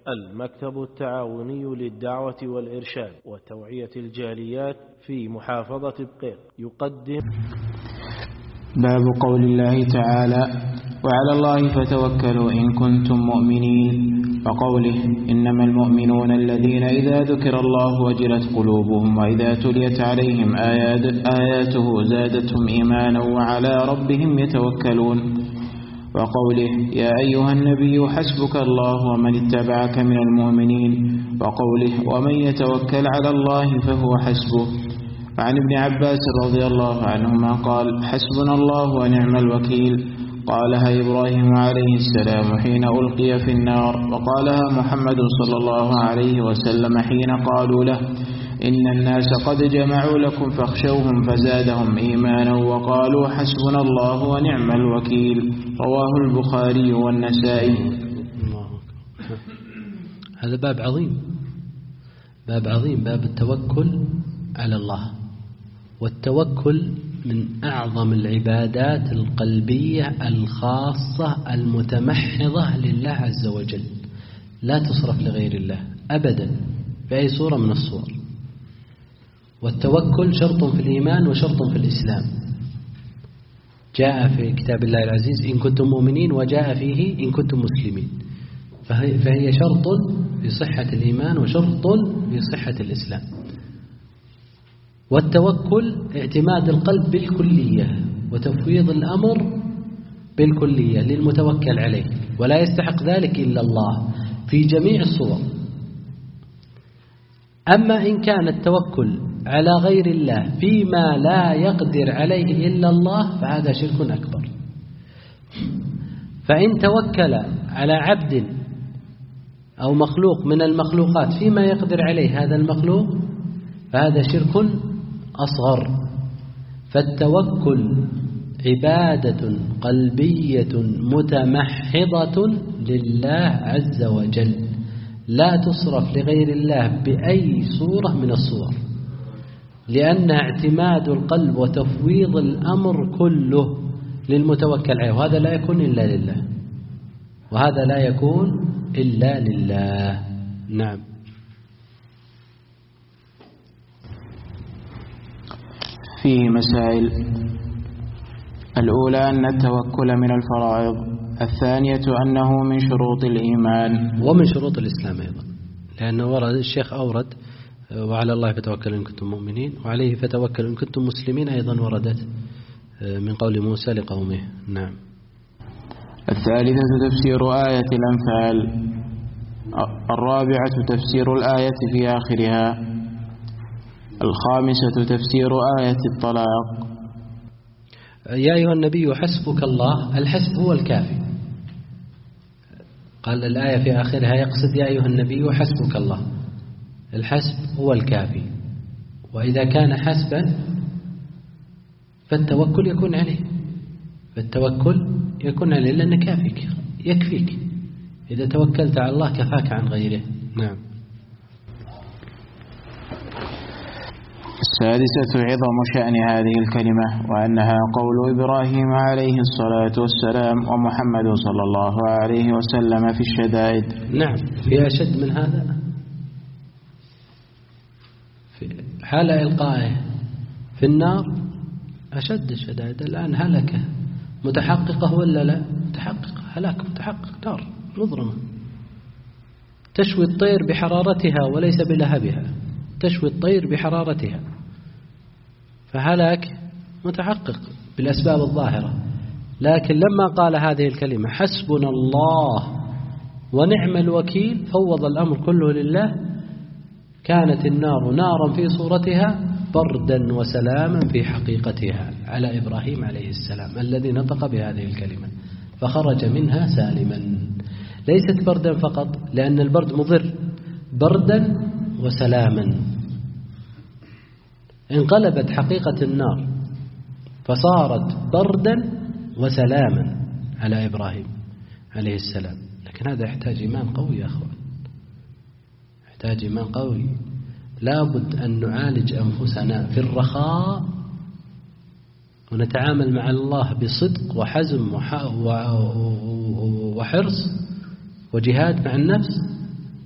المكتب التعاوني للدعوة والإرشاد وتوعية الجاليات في محافظة بقيق يقدم باب قول الله تعالى وعلى الله فتوكلوا إن كنتم مؤمنين، وقوله إنما المؤمنون الذين إذا ذكر الله وجلت قلوبهم وإذا تليت عليهم آياته زادتهم إيمانا وعلى ربهم يتوكلون، وقوله يا أيها النبي حسبك الله ومن اتبعك من المؤمنين، وقوله ومن يتوكل على الله فهو حسبه. وعن ابن عباس رضي الله عنهما قال حسبنا الله ونعم الوكيل، قالها إبراهيم عليه السلام حين ألقي في النار، وقالها محمد صلى الله عليه وسلم حين قالوا له إن الناس قد جمعوا لكم فاخشوهم فزادهم إيمانا وقالوا حسبنا الله ونعم الوكيل. رواه البخاري والنسائي. هذا باب عظيم، باب عظيم، باب التوكل على الله. والتوكل من أعظم العبادات القلبية الخاصة المتمحضة لله عز وجل، لا تصرف لغير الله أبدا بأي صورة من الصور. والتوكل شرط في الإيمان وشرط في الإسلام، جاء في كتاب الله العزيز إن كنتم مؤمنين، وجاء فيه إن كنتم مسلمين، فهي شرط في صحة الإيمان وشرط في صحة الإسلام. والتوكل اعتماد القلب بالكلية وتفويض الأمر بالكلية للمتوكل عليه، ولا يستحق ذلك إلا الله في جميع الصور. أما إن كان التوكل على غير الله فيما لا يقدر عليه إلا الله فهذا شرك أكبر. فإن توكل على عبد أو مخلوق من المخلوقات فيما يقدر عليه هذا المخلوق فهذا شرك أصغر. فالتوكل عبادة قلبية متمحضة لله عز وجل، لا تصرف لغير الله بأي صورة من الصور، لأن اعتماد القلب وتفويض الأمر كله للمتوكل عليه، وهذا لا يكون إلا لله، وهذا لا يكون إلا لله. نعم. فيه مسائل: الأولى أن التوكل من الفرائض، الثانية أنه من شروط الإيمان ومن شروط الإسلام أيضا، لأنه ورد الشيخ أورد وعلى الله فتوكلوا إن كنتم مؤمنين، وعليه فتوكلوا إن كنتم مسلمين، أيضا وردت من قول موسى لقومه. نعم. الثالثة تفسير آية الأنفال، الرابعة تفسير الآية في آخرها، الخامسة تفسير آية الطلاق. يا أيها النبي حسبك الله، الحسب هو الكافي، قال الآية في آخرها يقصد يا أيها النبي حسبك الله، الحسب هو الكافي. وإذا كان حسبا فالتوكل يكون عليه، فالتوكل يكون عليه لأنه كافيك، يكفيك، إذا توكلت على الله كفاك عن غيره. نعم. السادسة عظم شأن هذه الكلمة، وأنها قول إبراهيم عليه الصلاة والسلام ومحمد صلى الله عليه وسلم في الشدائد. نعم. في أشد من هذا؟ في حال إلقائه في النار أشد الشدائد. الآن هلكة متحققة ولا لا؟ متحققة، هلاك متحقق، نار مظلمة تشوي الطير بحرارتها وليس بلهبها، تشوي الطير بحرارتها، فهلاك متحقق بالأسباب الظاهرة. لكن لما قال هذه الكلمة حسبنا الله ونعم الوكيل، فوض الأمر كله لله، كانت النار نارا في صورتها بردا وسلاما في حقيقتها على إبراهيم عليه السلام الذي نطق بهذه الكلمة، فخرج منها سالما. ليست بردا فقط، لأن البرد مضر، بردا وسلاما. انقلبت حقيقة النار فصارت بردا وسلاما على إبراهيم عليه السلام. لكن هذا يحتاج إيمان قوي يا أخوان، يحتاج إيمان قوي. لابد أن نعالج أنفسنا في الرخاء ونتعامل مع الله بصدق وحزم وحرص وجهاد مع النفس،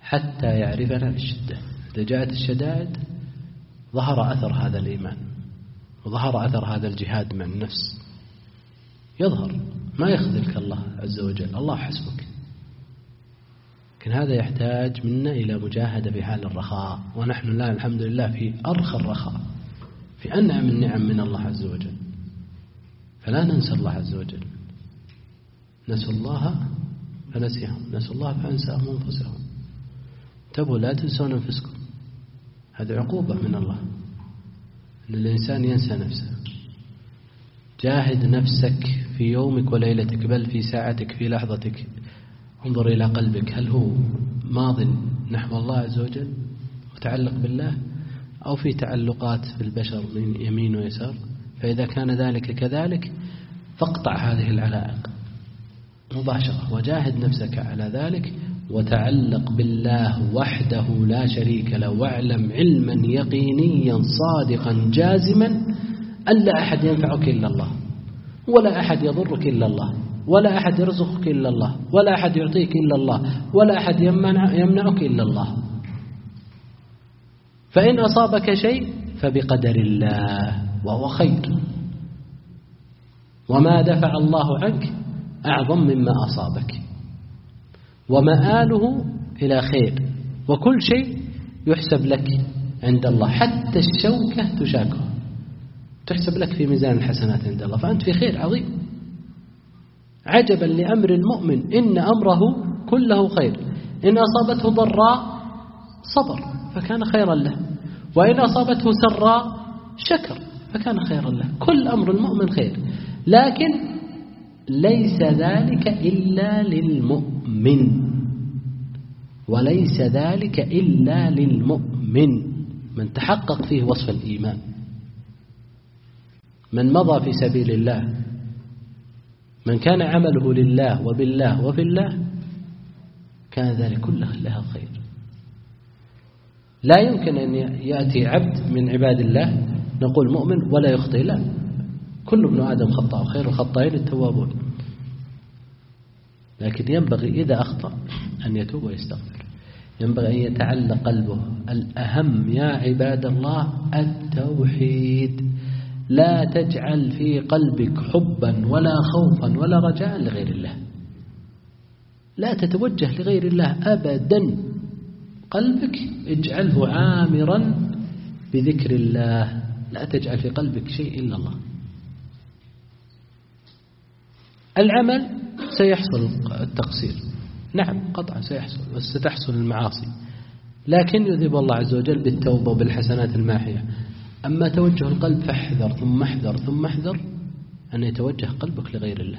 حتى يعرفنا في الشدة. إذا جاءت الشدائد ظهر أثر هذا الإيمان وظهر أثر هذا الجهاد مع النفس، يظهر، ما يخذلك الله عز وجل، الله حسبك. لكن هذا يحتاج منا إلى مجاهدة في حال الرخاء، ونحن الآن الحمد لله في أرخى الرخاء، في أنعم النعم من الله عز وجل. فلا ننسى الله عز وجل. نسوا الله فنسيهم، نسوا الله فأنساهم أنفسهم. انتبهوا لا تنسون أنفسكم، هذه عقوبة من الله أن الإنسان ينسى نفسه. جاهد نفسك في يومك وليلتك، بل في ساعتك، في لحظتك. انظر إلى قلبك، هل هو ماض نحو الله عز وجل متعلق بالله، أو في تعلقات بالبشر من يمين ويسار؟ فإذا كان ذلك كذلك فاقطع هذه العلائق مباشرة وجاهد نفسك على ذلك، وتعلق بالله وحده لا شريك له، واعلم علما يقينيا صادقا جازما أن لا أحد ينفعك إلا الله، ولا أحد يضرك إلا الله، ولا أحد يرزقك إلا الله، ولا أحد يعطيك إلا الله، ولا أحد يمنعك إلا الله. فإن أصابك شيء فبقدر الله وهو خير، وما دفع الله عنك أعظم مما أصابك، ومآله إلى خير، وكل شيء يحسب لك عند الله، حتى الشوكة تشاكه تحسب لك في ميزان الحسنات عند الله، فأنت في خير عظيم. عجبا لأمر المؤمن إن أمره كله خير، إن أصابته ضراء صبر فكان خيرا له، وإن أصابته سراء شكر فكان خيرا له. كل أمر المؤمن خير، لكن ليس ذلك إلا للمؤمن، وليس ذلك إلا للمؤمن من تحقق فيه وصف الإيمان، من مضى في سبيل الله، من كان عمله لله وبالله وفي الله، كان ذلك كله لها خير. لا يمكن أن يأتي عبد من عباد الله نقول مؤمن ولا يخطئ، لا، كل ابن آدم خطاء، خير الخطائين التوابون. لكن ينبغي إذا أخطأ أن يتوب ويستغفر، ينبغي أن يتعلق قلبه. الأهم يا عباد الله التوحيد. لا تجعل في قلبك حبا ولا خوفا ولا رجاء لغير الله، لا تتوجه لغير الله أبدا. قلبك اجعله عامرا بذكر الله، لا تجعل في قلبك شيء إلا الله. العمل سيحصل التقصير، نعم قطعا سيحصل، وستحصل المعاصي، لكن يذهب الله عز وجل بالتوبة وبالحسنات الماحية. أما توجه القلب فاحذر ثم احذر ثم احذر أن يتوجه قلبك لغير الله.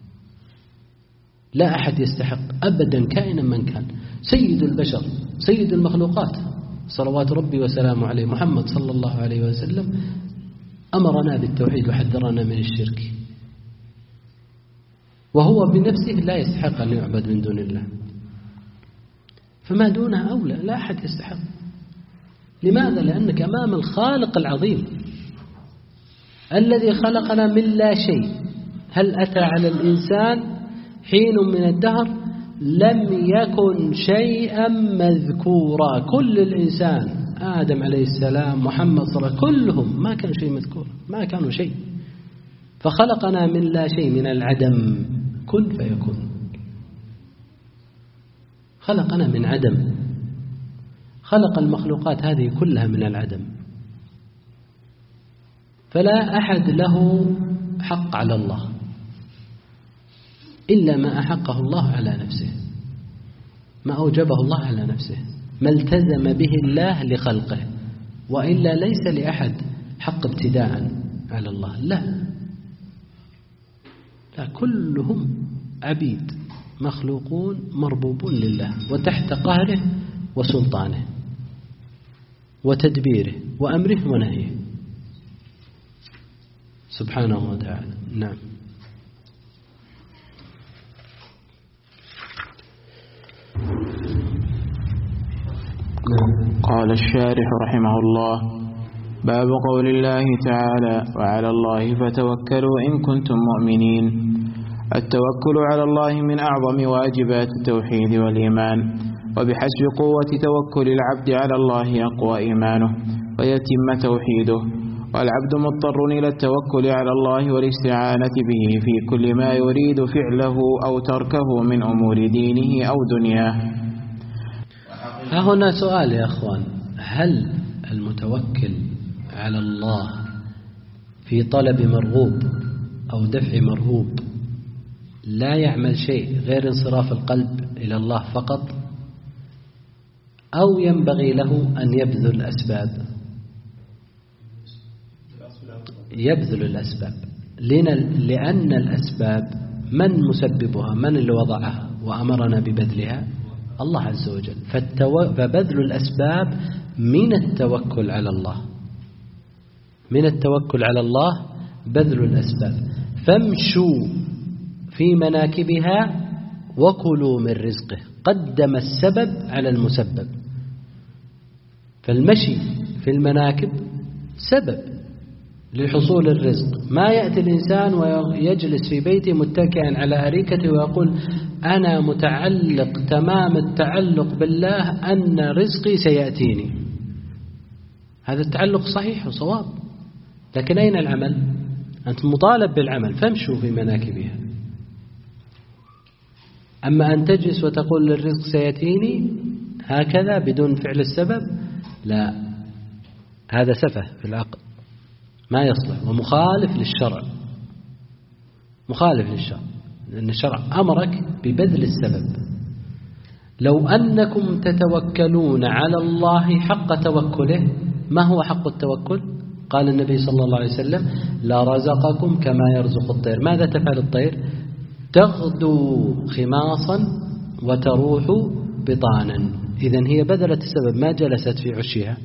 لا أحد يستحق أبدا كائنا من كان، سيد البشر سيد المخلوقات صلوات ربي وسلامه عليه محمد صلى الله عليه وسلم أمرنا بالتوحيد وحذرنا من الشرك، وهو بنفسه لا يستحق أن يعبد من دون الله، فما دونها أولى، لا أحد يستحق. لماذا؟ لأنك أمام الخالق العظيم الذي خلقنا من لا شيء. هل أتى على الإنسان حين من الدهر لم يكن شيئا مذكورا؟ كل الإنسان، آدم عليه السلام، محمد صلى الله عليه وسلم، كلهم ما كان شيء مذكور، ما كانوا شيء. فخلقنا من لا شيء، من العدم، كن فيكون. خلقنا من عدم، خلق المخلوقات هذه كلها من العدم. فلا أحد له حق على الله إلا ما أحقه الله على نفسه، ما أوجبه الله على نفسه، ما التزم به الله لخلقه، وإلا ليس لأحد حق ابتداء على الله، لا، كلهم عبيد مخلوقون مربوبون لله وتحت قهره وسلطانه وتدبيره وأمره ونهيه سبحانه وتعالى. نعم. قال الشارح رحمه الله: باب قول الله تعالى: وعلى الله فتوكلوا إن كنتم مؤمنين. التوكل على الله من أعظم واجبات التوحيد والإيمان، وبحسب قوة توكل العبد على الله يقوى إيمانه ويتم توحيده، والعبد مضطر إلى التوكل على الله والاستعانة به في كل ما يريد فعله أو تركه من أمور دينه أو دنياه. هنا سؤال يا أخوان: هل المتوكل على الله في طلب مرغوب أو دفع مرهوب لا يعمل شيء غير انصراف القلب إلى الله فقط، أو ينبغي له أن يبذل أسباب؟ يبذل الأسباب، لأن الأسباب من مسببها؟ من اللي وضعها وأمرنا ببذلها؟ الله عز وجل. فبذل الأسباب من التوكل على الله، من التوكل على الله بذل الأسباب. فامشوا في مناكبها وكلوا من رزقه، قدم السبب على المسبب. فالمشي في المناكب سبب لحصول الرزق. ما يأتي الإنسان ويجلس في بيته متكئا على أريكته ويقول أنا متعلق تمام التعلق بالله أن رزقي سيأتيني. هذا التعلق صحيح وصواب، لكن أين العمل؟ أنت مطالب بالعمل، فامشوا في مناكبها. أما أن تجلس وتقول للرزق سيأتيني هكذا بدون فعل السبب، لا، هذا سفه في العقل، ما يصلح ومخالف للشرع، مخالف للشرع، لأن الشرع أمرك ببذل السبب. لو أنكم تتوكلون على الله حق توكله، ما هو حق التوكل؟ قال النبي صلى الله عليه وسلم لا رزقكم كما يرزق الطير. ماذا تفعل الطير؟ تغدو خماصا وتروح بطانا. إذن هي بذلت السبب، ما جلست في عشها،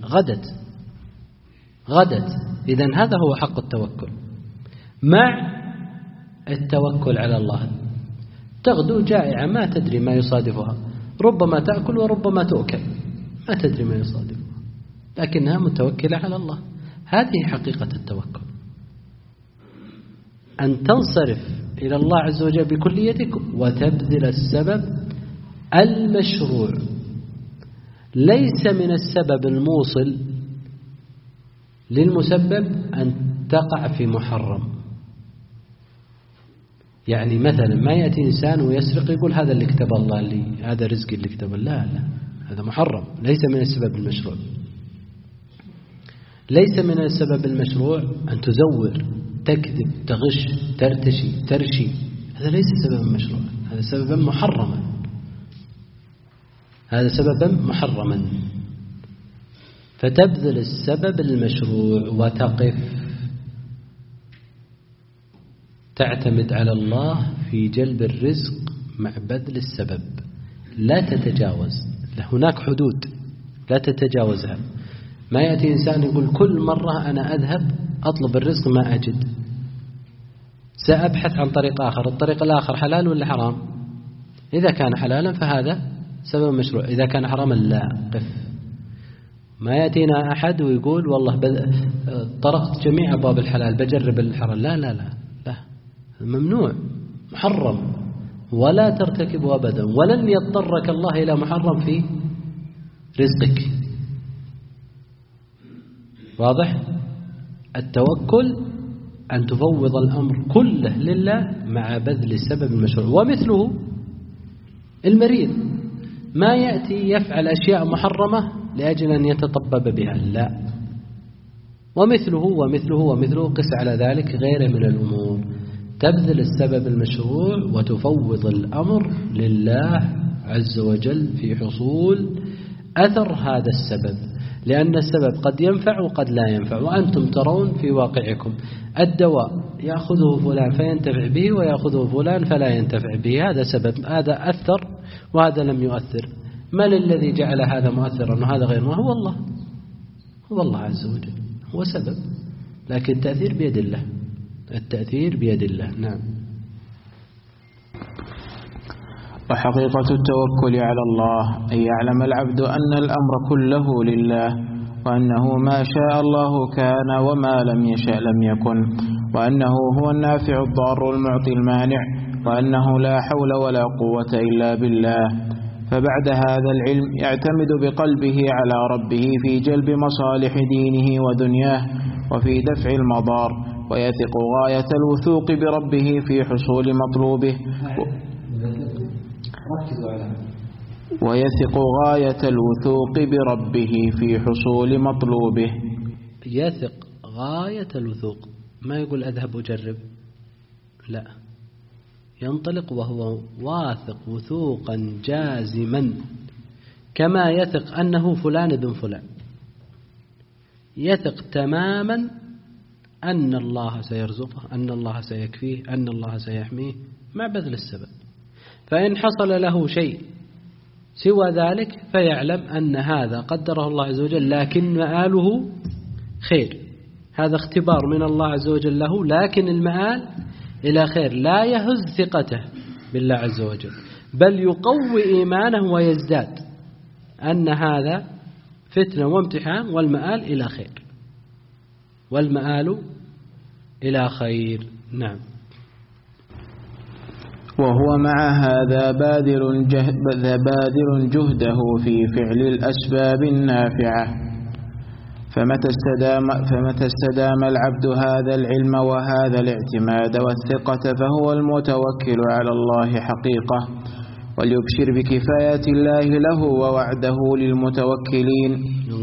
غدت. إذن هذا هو حق التوكل. مع التوكل على الله تغدو جائعة ما تدري ما يصادفها، ربما تأكل وربما تؤكل، ما تدري ما يصادفها، لكنها متوكلة على الله. هذه حقيقة التوكل، أن تنصرف إلى الله عز وجل بكليتك وتبذل السبب المشروع. ليس من السبب الموصل للمسبب أن تقع في محرم. يعني مثلا ما يأتي إنسان ويسرق يقول هذا اللي كتب الله لي، هذا رزقي اللي كتب الله، لا، هذا محرم، ليس من السبب المشروع. ليس من السبب المشروع أن تزور، تكذب، تغش، ترتشي، ترشي، هذا ليس سببا مشروعا، هذا سببا محرما، هذا سببا محرما. فتبذل السبب المشروع وتقف، تعتمد على الله في جلب الرزق مع بذل السبب، لا تتجاوز، هناك حدود لا تتجاوزها. ما يأتي إنسان يقول كل مرة أنا أذهب أطلب الرزق ما أجد، سأبحث عن طريق آخر، الطريق الآخر حلال ولا حرام؟ إذا كان حلالا فهذا سبب مشروع، إذا كان حراما لا، قف. ما يأتينا أحد ويقول والله طرقت جميع أبواب الحلال بجرب الحرام، لا لا لا لا، ممنوع، محرم، ولا ترتكبه أبدا، ولن يضطرك الله إلى محرم في رزقك. واضح؟ التوكل أن تفوض الأمر كله لله مع بذل السبب المشروع. ومثله المريض، ما يأتي يفعل أشياء محرمة لأجل أن يتطبب بها، لا. ومثله قس على ذلك غير من الأمور. تبذل السبب المشروع وتفوض الأمر لله عز وجل في حصول أثر هذا السبب، لأن السبب قد ينفع وقد لا ينفع، وأنتم ترون في واقعكم الدواء يأخذه فلان فينتفع به ويأخذه فلان فلا ينتفع به، هذا سبب، هذا أثر وهذا لم يؤثر. من الذي جعل هذا مؤثرا وهذا غير مؤثر؟ هو الله، هو الله عز وجل، هو سبب، لكن التأثير بيد الله، التأثير بيد الله. نعم. وحقيقة التوكل على الله أن يعلم العبد أن الأمر كله لله، وأنه ما شاء الله كان وما لم يشأ لم يكن، وأنه هو النافع الضار المعطي المانع، وأنه لا حول ولا قوة إلا بالله. فبعد هذا العلم يعتمد بقلبه على ربه في جلب مصالح دينه ودنياه وفي دفع المضار، ويثق غاية الوثوق بربه في حصول مطلوبه في حصول مطلوبه. يثق غاية الوثوق، ما يقول أذهب أجرب، لا، ينطلق وهو واثق وثوقا جازما، كما يثق أنه فلان ابن فلان، يثق تماما أن الله سيرزقه، أن الله سيكفيه، أن الله سيحميه مع بذل السبب. فإن حصل له شيء سوى ذلك فيعلم أن هذا قدره الله عز وجل، لكن مآله خير، هذا اختبار من الله عز وجل له، لكن المآل إلى خير، لا يهز ثقته بالله عز وجل، بل يقوي إيمانه ويزداد أن هذا فتنة وامتحان، والمآل إلى خير، والمآل إلى خير. نعم. وهو مع هذا بادر جهده في فعل الأسباب النافعة. فمتى استدام العبد هذا العلم وهذا الاعتماد والثقة فهو المتوكل على الله حقيقة، وليبشر بكفاية الله له ووعده للمتوكلين.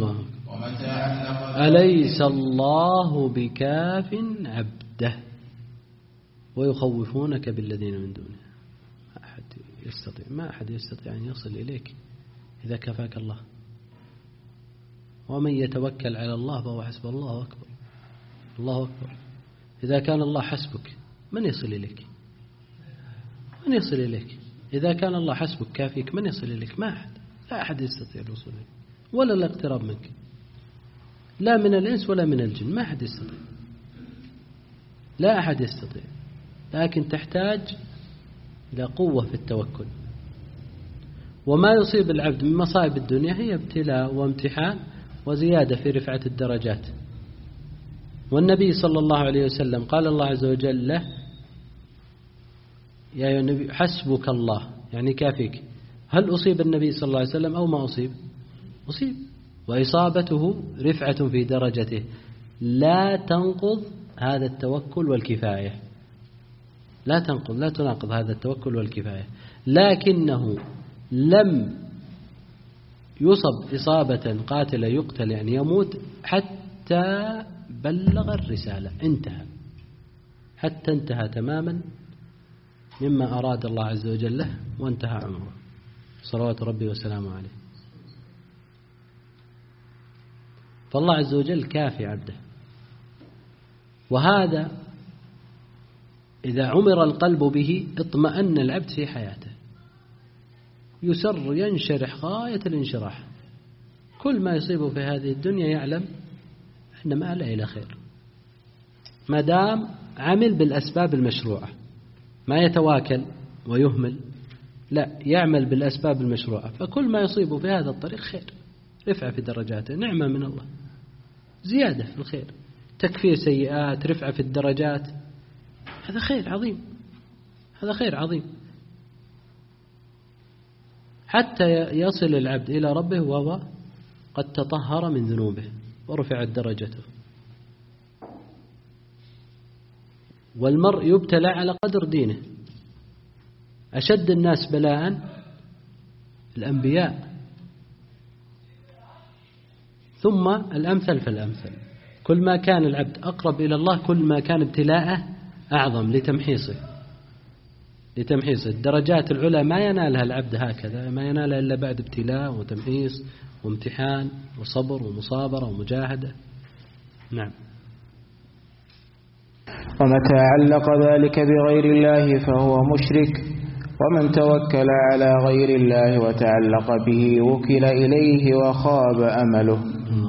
أليس الله بكاف عبده ويخوفونك بالذين من دونه. ما أحد يستطيع أن يصل إليك إذا كفاك الله، ومن يتوكل على الله فهو حسب الله أكبر. الله أكبر. إذا كان الله حسبك من يصل إليك؟ من يصل إليك؟ إذا كان الله حسبك كافيك من يصل إليك؟ ما أحد، لا أحد يستطيع الوصول إليك ولا الاقتراب منك، لا من الإنس ولا من الجن، ما أحد يستطيع، لا أحد يستطيع. لكن تحتاج إلى قوة في التوكل. وما يصيب العبد من مصائب الدنيا هي ابتلاء وامتحان وزيادة في رفعة الدرجات. والنبي صلى الله عليه وسلم قال الله عز وجل له: يا أيها النبي حسبك الله، يعني كافيك. هل أصيب النبي صلى الله عليه وسلم أو ما أصيب؟ أصيب، وإصابته رفعة في درجته لا تنقض هذا التوكل والكفاية، لا تناقض هذا التوكل والكفاية، لكنه لم يصب إصابة قاتلة يقتل يعني يموت حتى بلغ الرسالة، انتهى، حتى انتهى تماما مما أراد الله عز وجل له، وانتهى عمره صلوات ربي وسلامه عليه. فالله عز وجل كافي عبده. وهذا إذا عمر القلب به اطمأن العبد في حياته، يسر ينشرح غاية الانشراح. كل ما يصيبه في هذه الدنيا يعلم أن مآله إلى خير، ما دام عمل بالأسباب المشروعة، ما يتواكل ويهمل، لا، يعمل بالأسباب المشروعة. فكل ما يصيبه في هذا الطريق خير، رفعة في درجاته، نعمة من الله، زيادة في الخير، تكفير سيئات، رفعة في الدرجات، هذا خير عظيم، هذا خير عظيم، حتى يصل العبد إلى ربه وهو قد تطهر من ذنوبه ورفعت درجته. والمرء يبتلى على قدر دينه. أشد الناس بلاء الأنبياء، ثم الأمثل فالأمثل. كل ما كان العبد أقرب إلى الله كل ما كان ابتلاءه أعظم لتمحيصه. الدرجات العلى ما ينالها العبد هكذا، ما ينالها إلا بعد ابتلاء وتمحيص وامتحان وصبر ومصابرة ومجاهدة. نعم. ومتى علق ذلك بغير الله فهو مشرك، ومن توكل على غير الله وتعلق به وكل إليه وخاب أمله.